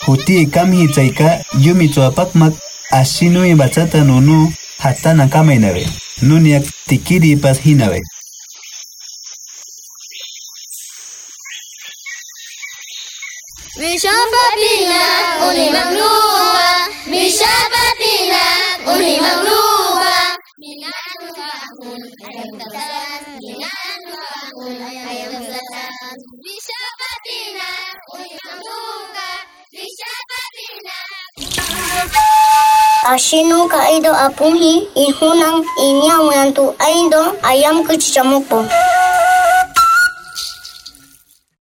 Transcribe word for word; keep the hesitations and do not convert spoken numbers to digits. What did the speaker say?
Huti kami chaika yumi chuapakmak ashinui bachata nunu hatana kamainawe. Nuniak tikiri pas hinawe. Bishapatina uni magluba, Bishapatina uni magluba. Minanu ahun ayam tasan, minanu ahun ayam tasan. Bishapatina uni magluba, Bishapatina. Ashinu kaido apunhi ihunang inya menantu aido ayam kecicamukpo.